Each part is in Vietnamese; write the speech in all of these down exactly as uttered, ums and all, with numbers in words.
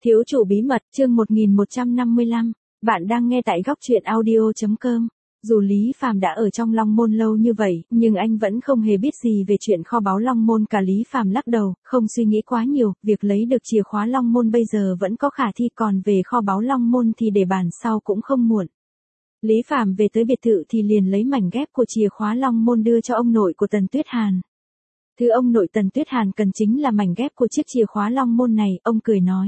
Thiếu chủ bí mật, chương một nghìn một trăm năm mươi lăm. Bạn đang nghe tại góc truyện audio.com. Dù Lý Phàm đã ở trong Long Môn lâu như vậy, nhưng anh vẫn không hề biết gì về chuyện kho báu Long Môn cả. Lý Phàm lắc đầu, không suy nghĩ quá nhiều, việc lấy được chìa khóa Long Môn bây giờ vẫn có khả thi, còn về kho báu Long Môn thì để bàn sau cũng không muộn. Lý Phàm về tới biệt thự thì liền lấy mảnh ghép của chìa khóa Long Môn đưa cho ông nội của Tần Tuyết Hàn. Thứ ông nội Tần Tuyết Hàn cần chính là mảnh ghép của chiếc chìa khóa Long Môn này, ông cười nói.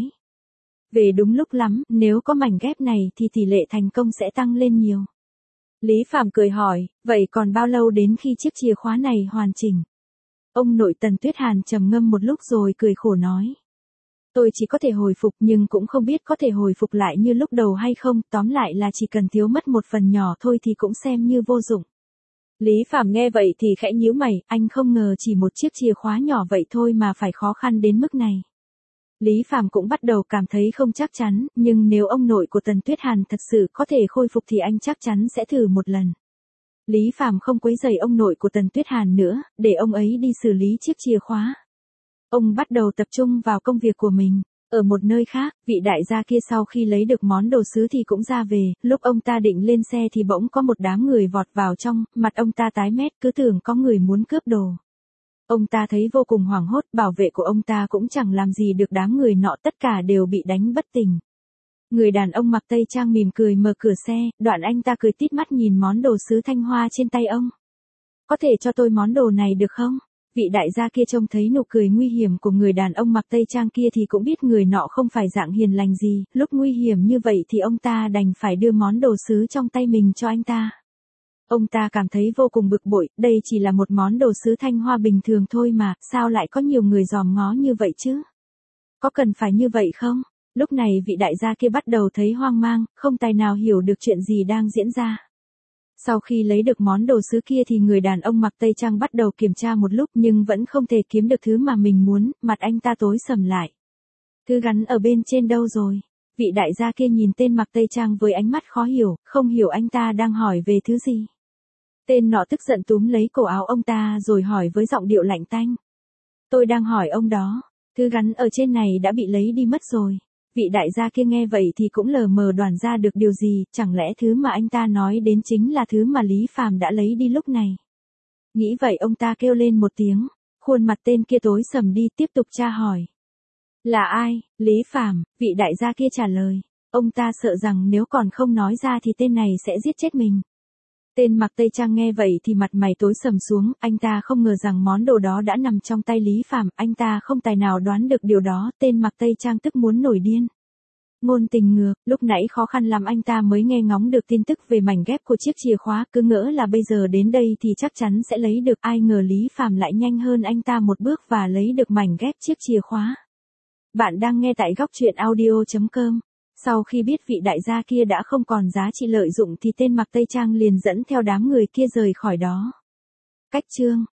Về đúng lúc lắm, nếu có mảnh ghép này thì tỷ lệ thành công sẽ tăng lên nhiều. Lý Phàm cười hỏi, vậy còn bao lâu đến khi chiếc chìa khóa này hoàn chỉnh? Ông nội Tần Tuyết Hàn trầm ngâm một lúc rồi cười khổ nói. Tôi chỉ có thể hồi phục nhưng cũng không biết có thể hồi phục lại như lúc đầu hay không, tóm lại là chỉ cần thiếu mất một phần nhỏ thôi thì cũng xem như vô dụng. Lý Phàm nghe vậy thì khẽ nhíu mày, anh không ngờ chỉ một chiếc chìa khóa nhỏ vậy thôi mà phải khó khăn đến mức này. Lý Phàm cũng bắt đầu cảm thấy không chắc chắn, nhưng nếu ông nội của Tần Tuyết Hàn thật sự có thể khôi phục thì anh chắc chắn sẽ thử một lần. Lý Phàm không quấy rầy ông nội của Tần Tuyết Hàn nữa, để ông ấy đi xử lý chiếc chìa khóa. Ông bắt đầu tập trung vào công việc của mình. Ở một nơi khác, vị đại gia kia sau khi lấy được món đồ sứ thì cũng ra về, lúc ông ta định lên xe thì bỗng có một đám người vọt vào trong, mặt ông ta tái mét, cứ tưởng có người muốn cướp đồ. Ông ta thấy vô cùng hoảng hốt, bảo vệ của ông ta cũng chẳng làm gì được đám người nọ, tất cả đều bị đánh bất tỉnh. Người đàn ông mặc tây trang mỉm cười mở cửa xe, đoạn anh ta cười tít mắt nhìn món đồ sứ thanh hoa trên tay ông. Có thể cho tôi món đồ này được không? Vị đại gia kia trông thấy nụ cười nguy hiểm của người đàn ông mặc tây trang kia thì cũng biết người nọ không phải dạng hiền lành gì, lúc nguy hiểm như vậy thì ông ta đành phải đưa món đồ sứ trong tay mình cho anh ta. Ông ta cảm thấy vô cùng bực bội, đây chỉ là một món đồ sứ thanh hoa bình thường thôi mà, sao lại có nhiều người dòm ngó như vậy chứ? Có cần phải như vậy không? Lúc này vị đại gia kia bắt đầu thấy hoang mang, không tài nào hiểu được chuyện gì đang diễn ra. Sau khi lấy được món đồ sứ kia thì người đàn ông mặc tây trang bắt đầu kiểm tra một lúc nhưng vẫn không thể kiếm được thứ mà mình muốn, mặt anh ta tối sầm lại. Thứ gắn ở bên trên đâu rồi? Vị đại gia kia nhìn tên mặc tây trang với ánh mắt khó hiểu, không hiểu anh ta đang hỏi về thứ gì. Tên nọ tức giận túm lấy cổ áo ông ta rồi hỏi với giọng điệu lạnh tanh. Tôi đang hỏi ông đó, thứ gắn ở trên này đã bị lấy đi mất rồi. Vị đại gia kia nghe vậy thì cũng lờ mờ đoán ra được điều gì, chẳng lẽ thứ mà anh ta nói đến chính là thứ mà Lý Phàm đã lấy đi lúc này. Nghĩ vậy ông ta kêu lên một tiếng, khuôn mặt tên kia tối sầm đi, tiếp tục tra hỏi. Là ai? Lý Phàm, vị đại gia kia trả lời. Ông ta sợ rằng nếu còn không nói ra thì tên này sẽ giết chết mình. Tên mặc tây trang nghe vậy thì mặt mày tối sầm xuống, anh ta không ngờ rằng món đồ đó đã nằm trong tay Lý Phàm, anh ta không tài nào đoán được điều đó, tên mặc tây trang tức muốn nổi điên. Ngôn tình ngược, lúc nãy khó khăn lắm anh ta mới nghe ngóng được tin tức về mảnh ghép của chiếc chìa khóa, cứ ngỡ là bây giờ đến đây thì chắc chắn sẽ lấy được, ai ngờ Lý Phàm lại nhanh hơn anh ta một bước và lấy được mảnh ghép chiếc chìa khóa. Bạn đang nghe tại góc truyện audio.com. Sau khi biết vị đại gia kia đã không còn giá trị lợi dụng thì tên mặc tây trang liền dẫn theo đám người kia rời khỏi đó. Cách chương